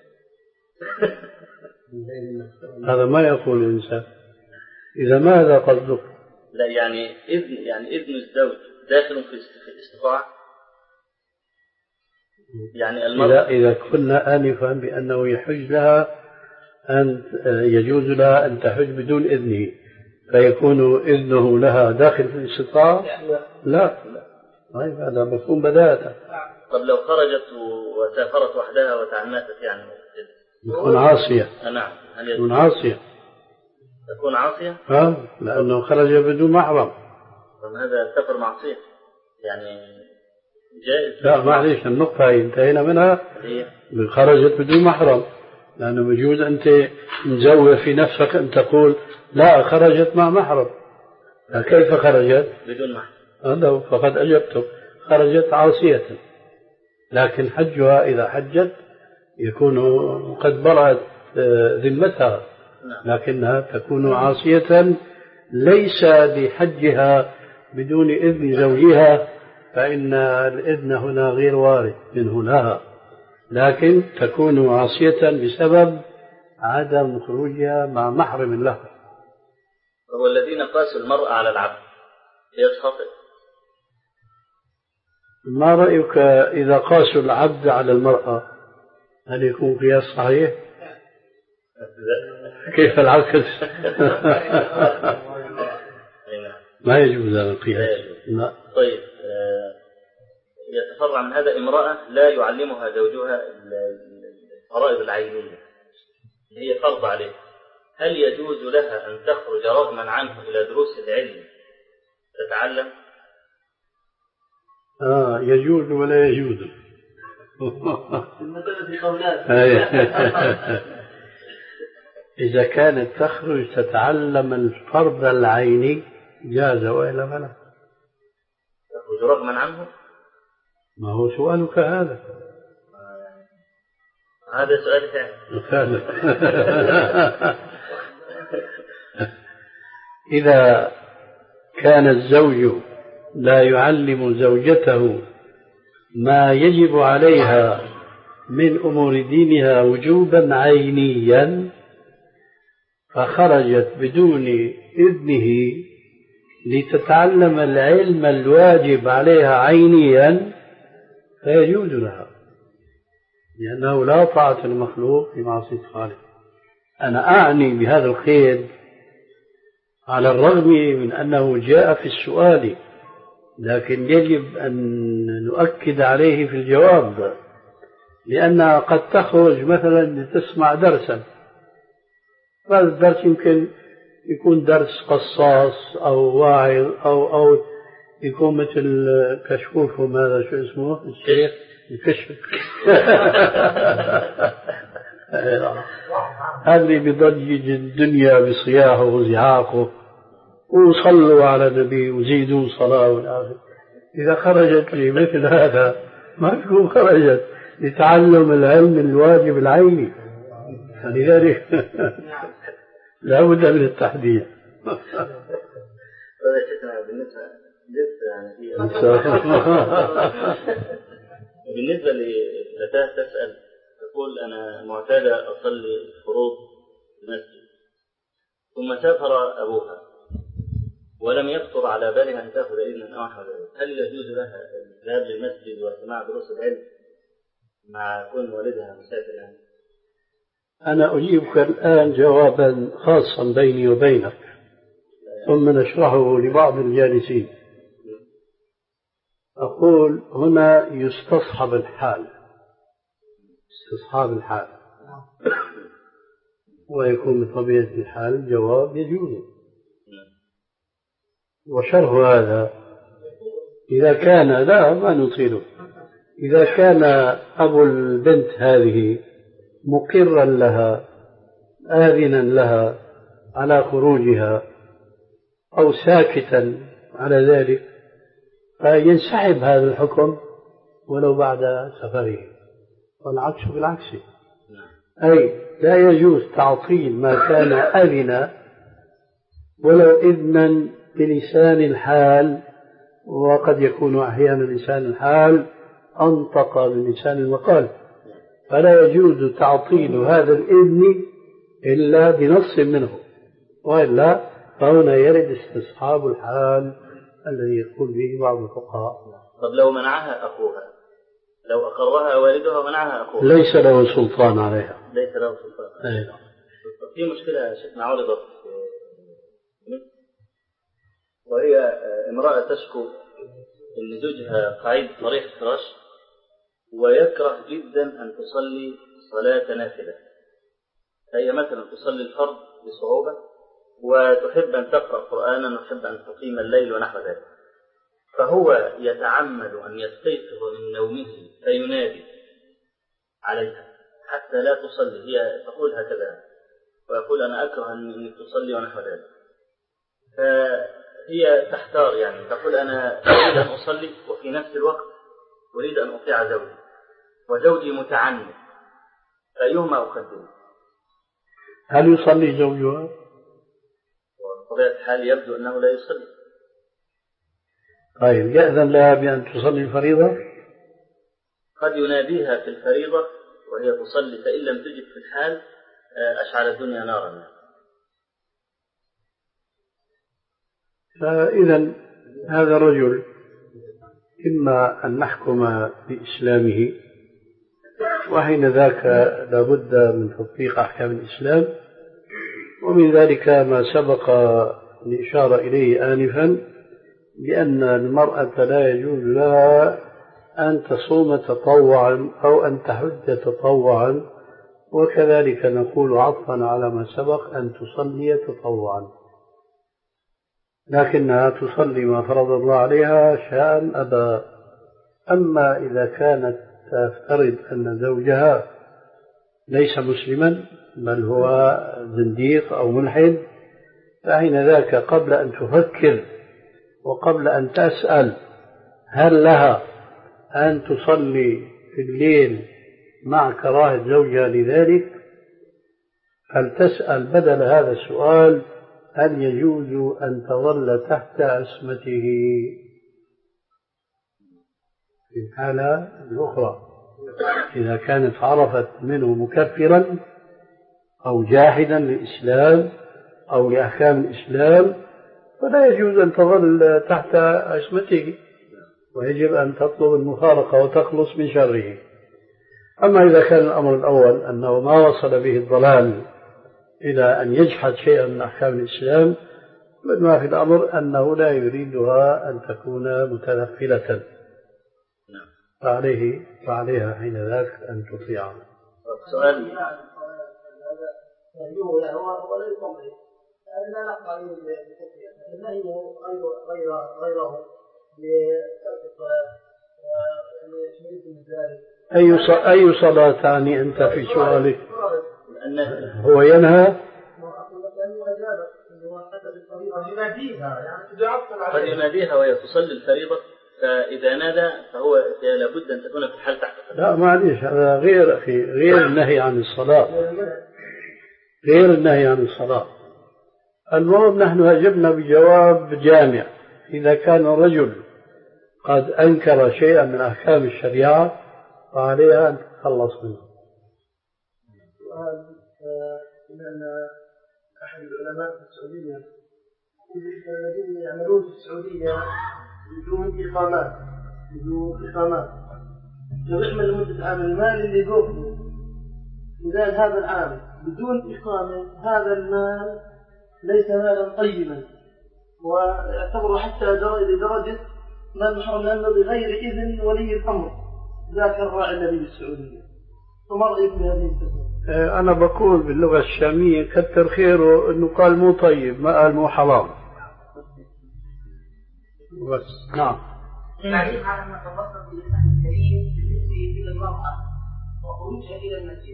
هذا ما يقول الإنسان. إذا ماذا قصدك؟ لا، يعني إذن يعني إذن الزوج داخل في الاستطاعة. يعني المرأة إذا كنا آنفا بأنه يحج لها أن يجوز لها أن تحج بدون إذنه، فيكون إذنه لها داخل في الاستطاعة؟ لا. طيب هذا مفهوم بداية. طب لو خرجت وسافرت وحدها وتعنتت يعني تكون عاصية. نعم. هل تكون عاصية. تكون عاصية؟ ها لأنه خرج بدون محرم. طب هذا سفر معصية يعني جائز؟ لا معليش النقطة هي انتهينا منها. هي خرجت بدون محرم، لأنه بجوز أنت مزوّر في نفسك أن تقول لا خرجت مع محرم. كيف خرجت؟ بدون محرم. هذا فقد أجبتم، خرجت عاصية، لكن حجها إذا حجت يكون قد برأت ذمتها، لكنها تكون عاصية ليس لحجها بدون إذن زوجها، فإن الإذن هنا غير وارد منه لها، لكن تكون عاصية بسبب عدم خروجها مع محرم لها. هو الذين قاسوا المرأة على العبد قياس خاطئ؟ ما رأيك إذا قاسوا العبد على المرأة هل يكون قياس صحيح؟ كيف العكس؟ ما يجوز هذا القياس. لا. طيب يتفرع من هذا امرأة لا يعلمها زوجها الفرائض العينية، هي فرض عليه، هل يجوز لها أن تخرج رغما عنه إلى دروس العلم تتعلم؟ آه يجوز ولا يجوز. إذا كانت تخرج تتعلم الفرض العيني جاز، وإلا فلا. تخرج رغما عنه؟ ما هو سؤالك هذا؟ هذا سؤال ثاني. إذا كان الزوج لا يعلم زوجته ما يجب عليها من أمور دينها وجوبا عينيا فخرجت بدون إذنه لتتعلم العلم الواجب عليها عينيا فيجوز لها، لأنه لا طاعة المخلوق في معصية خالق. أنا أعني بهذا الخير على الرغم من أنه جاء في السؤال، لكن يجب أن نؤكد عليه في الجواب، لأنها قد تخرج مثلا لتسمع درسا، هذا الدرس يمكن يكون درس قصاص أو واعظ أو أو يكون مثل كشكولكم هذا شو اسمه الشيخ الكشف هذا بضجج الدنيا بصياحه وزعاقه وصلوا على النبي وزيدوا صلاة والآخر. إذا خرجت لي مثل هذا ما تكون خرجت لتعلم العلم الواجب العيني، فلذلك لا بد من التحديد. بالنسبة لفتاة تسأل تقول أنا معتادة أصلي الفروض في المسجد، ثم سافر أبوها ولم يخطر على بالها أن تأخذ إذن أو نحو ذلك، هل يجوز لها الذهاب للمسجد وسماع دروس العلم مع كون والدها مسافر يعني؟ أنا أجيبك الآن جوابا خاصا بيني وبينك ثم نشرحه لبعض الجالسين. أقول هنا يستصحب الحال، استصحاب الحال، ويكون بطبيعة الحال الجواب يجوز. وشرح هذا إذا كان لا ما نطيله، إذا كان أبو البنت هذه مقرا لها آذنا لها على خروجها أو ساكتا على ذلك فينسحب هذا الحكم ولو بعد سفره، والعكس بالعكس، أي لا يجوز تعطيل ما كان أذنا ولو إذنا بلسان الحال، وقد يكون أحيانا لسان الحال أنطق من لسان المقال، فلا يجوز تعطيل هذا الإذن إلا بنص منه، وإلا فهنا يرد استصحاب الحال الذي يقول به بعض الفقهاء. طب لو منعها أخوها، لو أقرها والدها ومنعها أخوها ليس له سلطان عليها، ليس له سلطان. أيضا في مشكلة شيخنا عرضت وهي امرأة تشكو أن زوجها قعيد صريح الفراش ويكره جدا أن تصلي صلاة نافلة، فهي مثلا تصلي الفرض بصعوبة وتحب أن تقرأ قرآنا وتحب أن تقيم الليل ونحو ذلك، فهو يتعمد أن يستيقظ من نومه فينادي عليها حتى لا تصلي، هي تقول هكذا ويقول أنا أكره أن تصلي ونحو ذلك، فهي تحتار يعني تقول أنا أريد أن أصلي وفي نفس الوقت أريد أن أطيع زوجي وزوجي متعنت، فأيهما أقدم؟ هل يصلي زوجها؟ وبطبيعة الحال يبدو أنه لا يصلي. طيب يأذن لها بأن تصلي الفريضة؟ قد يناديها في الفريضة وهي تصلي، فإن لم تجد في الحال أشعل الدنيا نارا. فإذا هذا الرجل إما أن نحكم بإسلامه، وحين ذاك لابد من تطبيق أحكام الإسلام، ومن ذلك ما سبق الإشارة إليه آنفا بأن المرأة لا يجوز لها أن تصوم تطوعا أو أن تحج تطوعا، وكذلك نقول عطفا على ما سبق أن تصلي تطوعا، لكنها تصلي ما فرض الله عليها شاء أبى. أما إذا كانت تفترض أن زوجها ليس مسلما بل هو زنديق أو ملحد، فحين ذاك قبل أن تفكر وقبل أن تسأل هل لها أن تصلي في الليل مع كراهة زوجها لذلك، فلتسأل بدل هذا السؤال هل يجوز أن تظل تحت عصمته في الحالة الأخرى. إذا كانت عرفت منه مكفرا أو جاحدا للإسلام أو لأحكام الإسلام فلا يجوز أن تظل تحت عصمته، ويجب أن تطلب المفارقة وتخلص من شره. أما إذا كان الأمر الأول أنه ما وصل به الضلال إلى أن يجحد شيئا من أحكام الإسلام، ما في الأمر أنه لا يريدها أن تكون متنفلة، فعليه فعليها حين ذاك أن تطيع. سؤال لا نقطع عليه بالتطبيق، النهي غير غير غيره لترك الصلاة وشميت من ذلك. أي أي صلاة تعني أنت في سؤالك؟ هو ينهى؟ قد يناديها وهي تصلي الفريضة، فإذا نادى فهو لابد أن تكون في حال تحت. لا معليش، هذا غير أخي، غير النهي عن الصلاة، غير النهي عن الصلاة. المهم نحن أجبنا بجواب جامع. إذا كان الرجل قد أنكر شيئا من أحكام الشريعة فعليها أن تتخلص منه. أن أحد العلماء في السعودية الذين يعملون في السعودية بدون إقامات بدون إقامات يعمل لمدة عام، المال اللي يقوله خلال هذا العام بدون إقامة، هذا المال ليس مالا طيبا، ويعتبر حتى لدرجة ما محرم لأنه بغير إذن ولي الأمر ذاك الراعي الذي بالسعودية. وما رأيك بهذه الفتوى؟ أنا بقول باللغة الشامية كتر خيره إنه قال مو طيب، ما قال مو حرام. بس نعم. تعليق على ما تفضل بالإسلام الكريم بالنسبة إلى المرأة وخروجها إلى المسجد.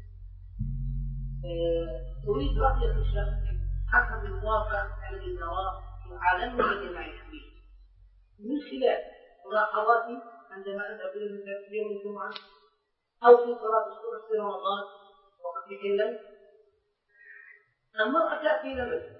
أريد رأيك الشخصي حسب الواقع الذي نراه في عالمنا الذي نعيش فيه من خلال ملاحظاتي عندما أذهب إلى المسجد في يوم الجمعة أو في صلاة الصبح في رمضان وقت تكلم، المرأة تأتي إلى المسجد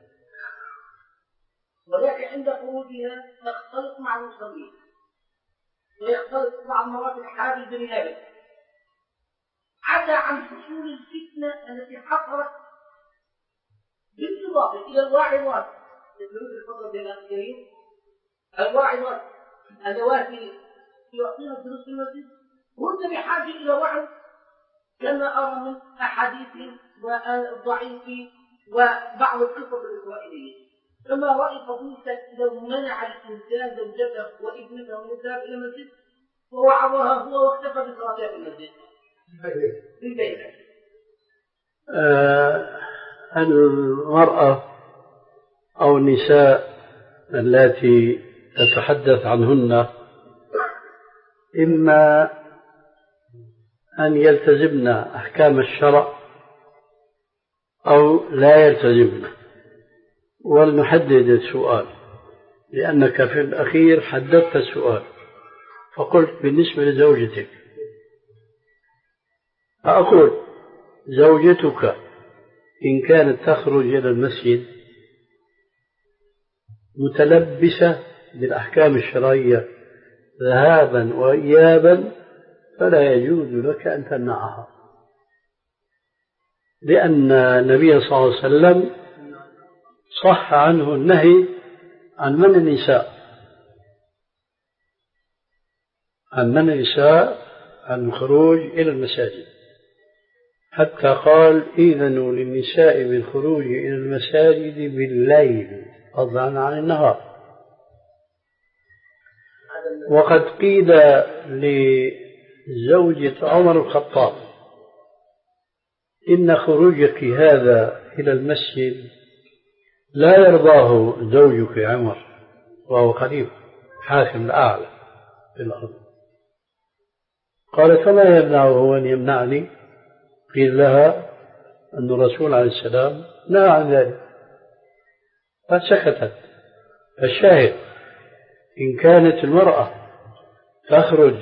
ولكن عند خروجها تختلط مع المصلين ويختلط مع المرات الحاجز بني آدم، عدا عن حصول الفتنة التي حصلت بالإضافة إلى الواعظات يدلون الفضل بالله الكريم، الواعظات اللواتي يعطينا الدروس في المسجد كنت بحاجة إلى وعظ كما أرى من أحاديث والضعيف وبعض القصص الإسرائيلية. فما رأي فضيلتك لو منع الإنسان زوجته وابنته من الذهاب إلى المسجد ووعظها هو واختفى بصلاتها في المسجد في بيته. آه المرأة أو النساء التي تتحدث عنهن إما أن يلتزمن أحكام الشرع أو لا يلتزمن. ولنحدد السؤال، لأنك في الأخير حددت السؤال فقلت بالنسبة لزوجتك، فأقول زوجتك إن كانت تخرج إلى المسجد متلبسة بالأحكام الشرعية ذهابا وإيابا فلا يجوز لك أن تمنعها، لأن النبي صلى الله عليه وسلم صح عنه النهي عن منع النساء عن منع النساء عن الخروج إلى المساجد، حتى قال إذنوا للنساء بالخروج إلى المساجد بالليل فضلا عن النهار. وقد قيل لزوجة عمر الخطاب إن خروجك هذا إلى المسجد لا يرضاه زوجك عمر وهو خليفة حاكم الأعلى في الأرض. قال فما يمنعه أن يمنعني؟ قيل لها أن الرسول عليه السلام نهى عن ذلك فسكتت. الشاهد إن كانت المرأة تخرج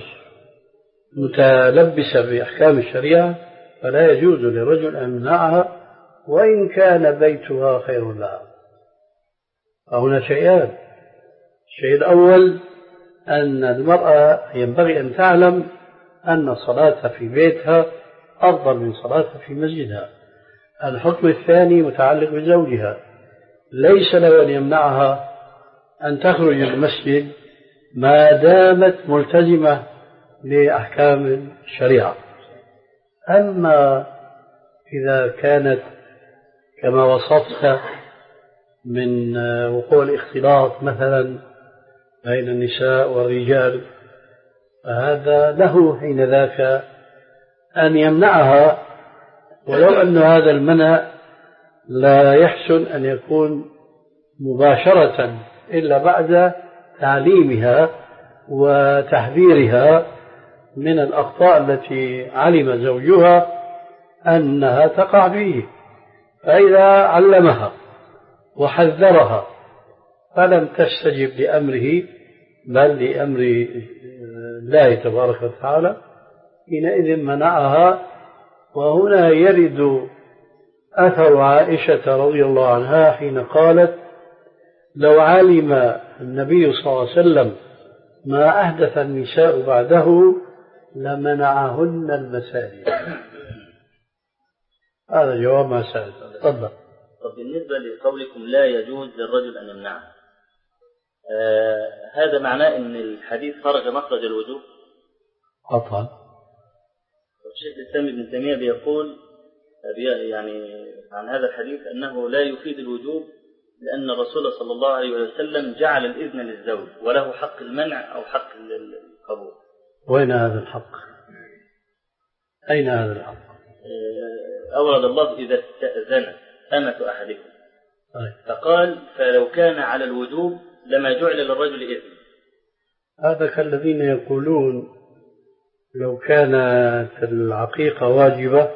متلبسة بأحكام الشريعة فلا يجوز لرجل أن يمنعها وإن كان بيتها خير لها. فهنا شيئان: الشيء الأول أن المرأة ينبغي أن تعلم أن صلاتها في بيتها أفضل من صلاتها في مسجدها. الحكم الثاني متعلق بزوجها، ليس له أن يمنعها أن تخرج المسجد ما دامت ملتزمة بأحكام الشريعة. أما إذا كانت كما وصفت من وقوع الاختلاط مثلا بين النساء والرجال فهذا له حين ذاك أن يمنعها، ولو أن هذا المنع لا يحسن أن يكون مباشرة إلا بعد تعليمها وتحذيرها من الأخطاء التي علم زوجها أنها تقع فيه. فإذا علمها وحذرها فلم تستجب لأمره بل لأمر الله تبارك وتعالى حينئذ منعها. وهنا يرد أثر عائشة رضي الله عنها حين قالت لو علم النبي صلى الله عليه وسلم ما أحدث النساء بعده لمنعهن المساجد. هذا جواب ما سألت. تفضل. طب بالنسبة لقولكم لا يجوز للرجل أن يمنعه، آه هذا معناه أن الحديث خرج مخرج الوجوب؟ قطعا. الشيخ الإسلام ابن تيمية بيقول يعني عن هذا الحديث أنه لا يفيد الوجوب لأن الرسول صلى الله عليه وسلم جعل الإذن للزوج وله حق المنع أو حق القبول. وين هذا الحق؟ أين هذا الحق؟ أورد الله إذا استأذنت أمة أحدكم، فقال فلو كان على الوجوب لما جعل للرجل إذن. هذا كالذين يقولون لو كانت العقيقة واجبة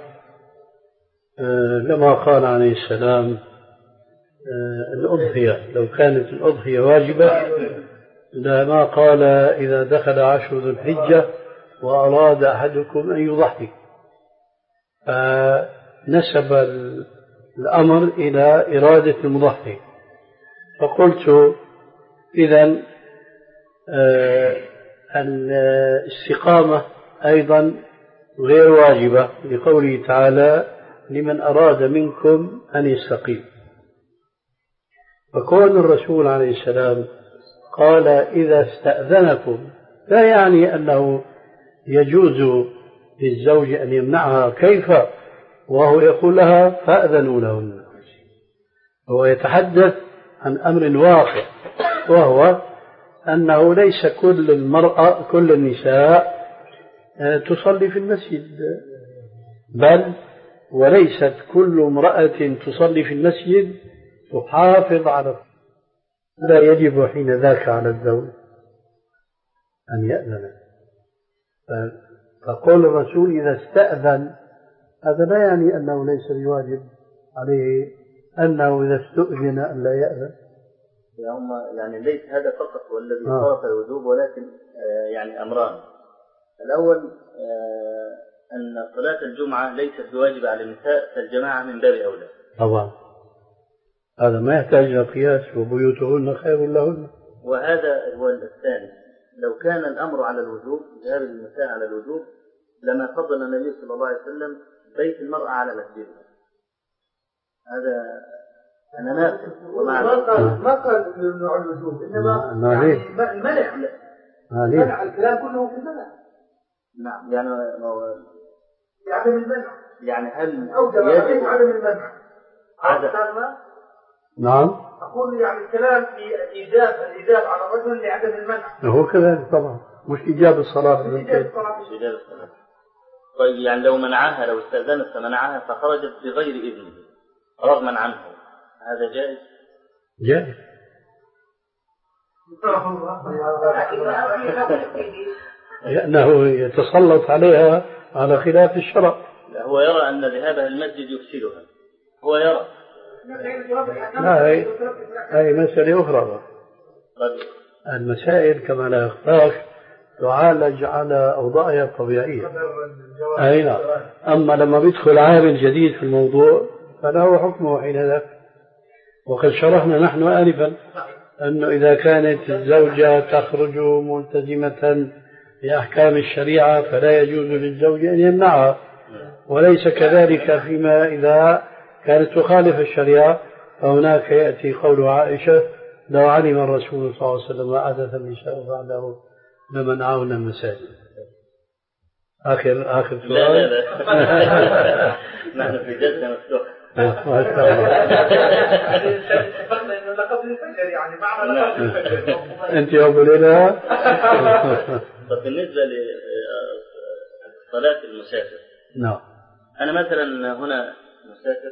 لما قال عليه السلام الأضحية، لو كانت الأضحية واجبة لما قال إذا دخل عشر ذو الحجة وأراد أحدكم أن يضحي، فنسب الأمر إلى إرادة المضحي. فقلت إذن الاستقامة أيضا غير واجبة لقوله تعالى لمن أراد منكم أن يستقيم. فكون الرسول عليه السلام قال إذا استأذنكم لا يعني أنه يجوز للزوج أن يمنعها، كيف وهو يقول لها فأذنوا لهن. هو يتحدث عن أمر واقع وهو أنه ليس كل المرأة كل النساء تصلي في المسجد، بل وليست كل امرأة تصلي في المسجد تحافظ على، لا يجب حين ذاك على الزوج أن يأذن. فقول الرسول إذا استأذن هذا لا يعني أنه ليس بواجب عليه أنه إذا استؤذن أن لا يأذن. يعني ليس هذا فقط هو الذي صرف الوجوب، ولكن آه يعني أمران. الأول آه أن صلاة الجمعة ليست بواجبة على النساء، فالجماعة من باب أولى. طبعا هذا ما يحتاج إلى قياس، وبيوتهن خير لهن. وهذا هو الثاني، لو كان الأمر على الوجوب، ذهاب النساء على الوجوب، لما فضل النبي صلى الله عليه وسلم بيت المرأة على مسجده. هذا أنا نافذ ومع ما قال ما قال ممنوع الوجوب، إنما يعني المنع منع الكلام كله في المنع. نعم يعني عدم المنع، يعني هل أوجب عليك عدم المنع؟ هذا نعم أقول يعني الكلام في الإيجاب الإيجاب على الرجل لعدم المنع. هو كذلك طبعا، مش إيجاب الصلاة. مش إيجاب الصلاة. مش إيجاب الصلاة. طيب يعني لو منعها، لو استأذنت فمنعها فخرجت بغير إذنه رغما عنه، هذا جائز؟ جائز. لأنه يتسلط عليها على خلاف الشرع. هو يرى أن ذهابها المسجد يفسدها، هو يرى. لا هي, هي مسألة أخرى. المسائل كما لا يخفاك تعالج على أوضاعها الطبيعية. أي نعم. أما لما بيدخل عامل جديد في الموضوع فله حكمه حين ذاك. وقد شرحنا نحن آنفا أنه إذا كانت الزوجة تخرج ملتزمة بأحكام الشريعة فلا يجوز للزوج أن يمنعها، وليس كذلك فيما إذا كانت تخالف الشريعة، فهناك يأتي قول عائشة لو علم الرسول صلى الله عليه وسلم ما أحدث النساء بعده لمنعهن المساجد. آخر آخر سؤال. لا لا لا نحن في جلسة مفتوحة. ما شاء الله. اتفقنا إنه لقبل الفجر، يعني معنى لقبل الفجر. أنت يا أبو ليلى. طب بالنسبة لصلاة المسافر. نعم. أنا مثلا هنا مسافر،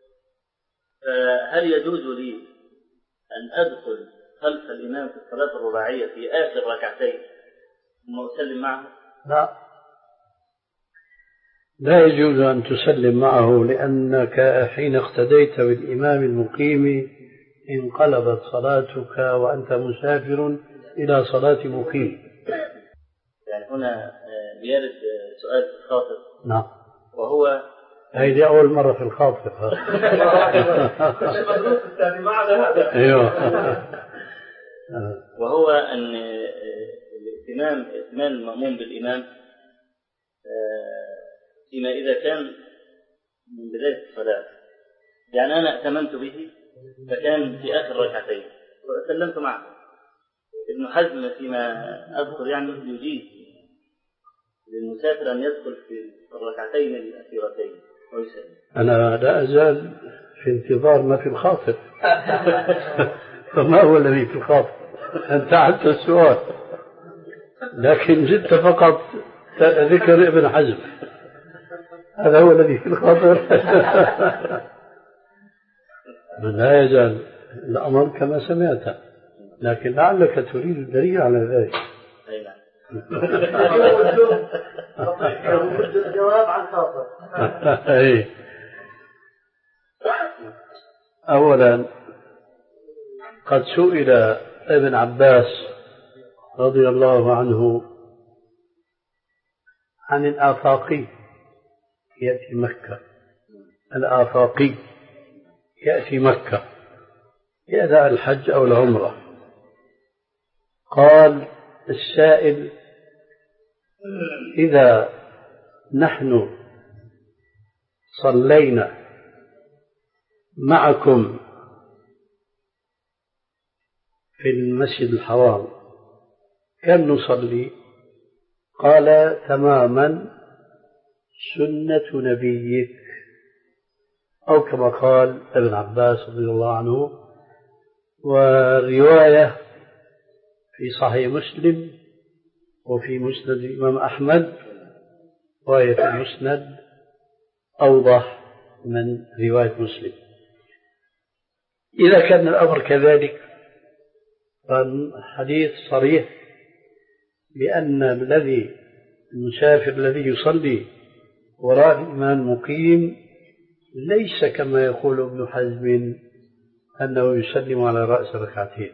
فهل يجوز لي أن أدخل خلف الإمام في الصلاة الرباعية في آخر ركعتين ثم أسلم معه؟ لا، لا يجوز أن تسلم معه، لأنك حين اقتديت بالإمام المقيم انقلبت صلاتك وأنت مسافر إلى صلاة مقيم. يعني هنا بيرد سؤال في الخاطر. نعم. وهو هذه أول مرة في الخاطر. أيوه. وهو أن الائتمام ائتمان المأموم بالإمام فيما إذا كان من بداية الصلاة، يعني أنا ائتمنت به فكان في آخر ركعتين وسلمت معه. ابن حزم فيما أذكر يعني يجيز للمسافر أن يدخل في الركعتين الأخيرتين ويسلم. أنا لا أزال في انتظار ما في الخاطر. فما هو الذي في الخاطر؟ أنت عدت السؤال، لكن جدت فقط ذكر ابن حزم، هذا هو الذي في الخاطر. من لا يزال الأمر كما سمعت، لكن لعلك تريد الدليل على ذلك. أي نعم. الجواب عن خاطر. أولا قد سئل ابن عباس رضي الله عنه عن الآفاقي يأتي مكة، الآفاقي يأتي مكة يأدى الحج أو العمرة. قال السائل إذا نحن صلينا معكم في المسجد الحرام كم نصلي؟ قال تماما سنة نبيك، أو كما قال ابن عباس رضي الله عنه. والرواية في في صحيح مسلم وفي مسند الإمام أحمد، رواية في المسند أوضح من رواية مسلم. إذا كان الأمر كذلك فالحديث صريح بأن الذي المسافر الذي يصلي وراء الإمام مقيم ليس كما يقول ابن حزم أنه يسلم على رأس ركعتين،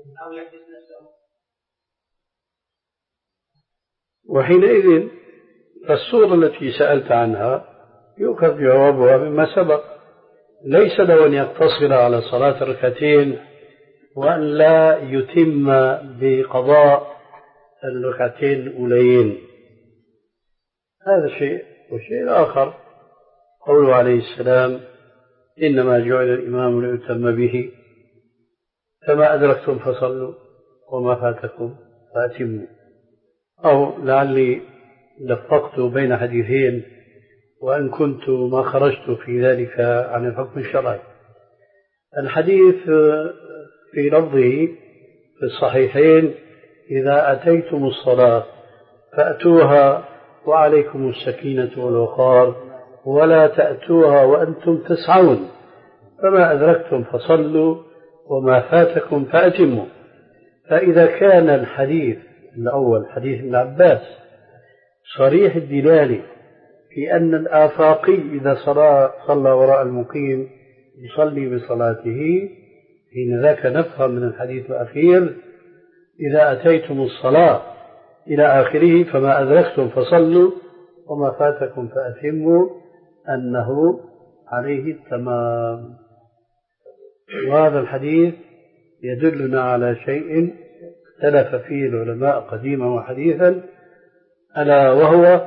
وحينئذ فالصورة التي سألت عنها يؤخذ جوابها مما سبق، ليس له أن يقتصر على صلاة ركعتين وأن لا يتم بقضاء الركعتين الأولين، هذا شيء. والشيء الآخر قوله عليه السلام إنما جعل الإمام ليتم به، فما أدركتم فصلوا وما فاتكم فأتموا. أو لعلي لفقت بين حديثين وأن كنت ما خرجت في ذلك عن الحكم الشرعي. الحديث في لفظه في الصحيحين إذا أتيتم الصلاة فأتوها وعليكم السكينة والوقار ولا تأتوها وأنتم تسعون، فما أدركتم فصلوا وما فاتكم فأتموا. فإذا كان الحديث الأول حديث ابن عباس صريح الدلالة في أن الآفاقي إذا صلى, صلى وراء المقيم يصلي بصلاته، حين ذاك نفهم من الحديث الأخير إذا أتيتم الصلاة إلى آخره فما أدركتم فصلوا وما فاتكم فأتموا، أنه عليه التمام. وهذا الحديث يدلنا على شيء اختلف فيه العلماء قديما وحديثا، ألا وهو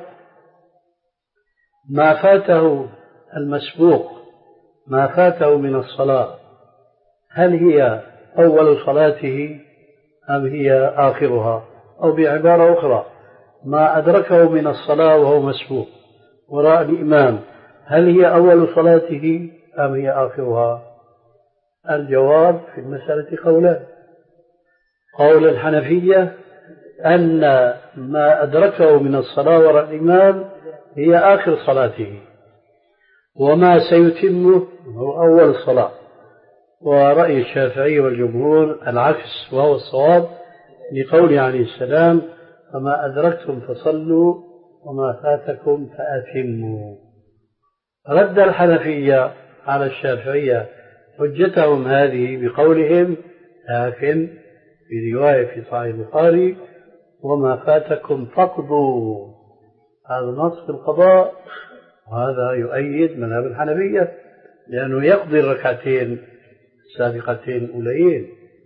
ما فاته المسبوق، ما فاته من الصلاة، هل هي أول صلاته أم هي آخرها؟ أو بعبارة أخرى ما أدركه من الصلاة وهو مسبوق وراء الإمام، هل هي أول صلاته أم هي آخرها؟ الجواب في المسألة قولان. قول الحنفية أن ما أدركه من الصلاة وراء الإمام هي آخر صلاته، وما سيتمه هو أول الصلاة. ورأي الشافعي والجمهور العكس وهو الصواب، لقوله عليه السلام فما أدركتم فصلوا وما فاتكم فأتموا. رد الحنفية على الشافعية حجتهم هذه بقولهم لكن في رواية في صحيح البخاري وما فاتكم فقضوا، هذا نص في القضاء، وهذا يؤيد مذهب الحنفية لأنه يقضي الركعتين السابقتين الأولين.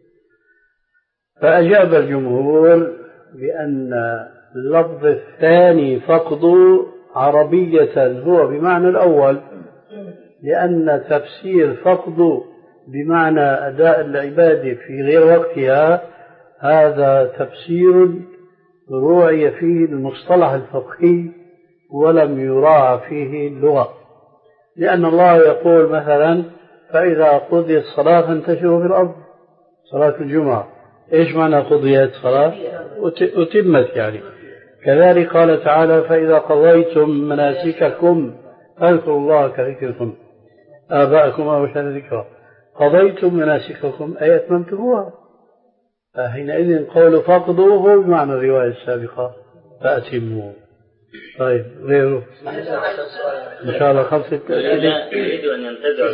فأجاب الجمهور بأن اللفظ الثاني فقضوا عربية هو بمعنى الأول، لأن تفسير فقضوا بمعنى أداء العبادة في غير وقتها هذا تفسير روعي فيه المصطلح الفقهي ولم يراعى فيه اللغة، لأن الله يقول مثلا فإذا قضيت الصلاة فانتشروا في الأرض، صلاة الجمعة، إيش معنى قضيت صلاة؟ أتمت يعني. كذلك قال تعالى فإذا قضيتم مناسككم فاذكروا الله كذكركم آباءكم أو أشد ذكرا، قضيتم مناسككم أي أتممتموها، فحينئذ قول فقضوه بمعنى الرواية السابقة فأتموا. طيب غيره إن شاء الله خمسة أسئلة يريد أن ينتزع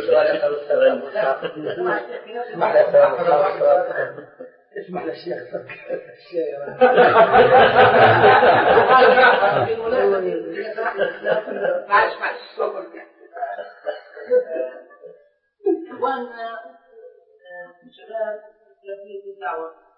اسمح للشيخ معلش معلش إخواننا شباب في الدعوة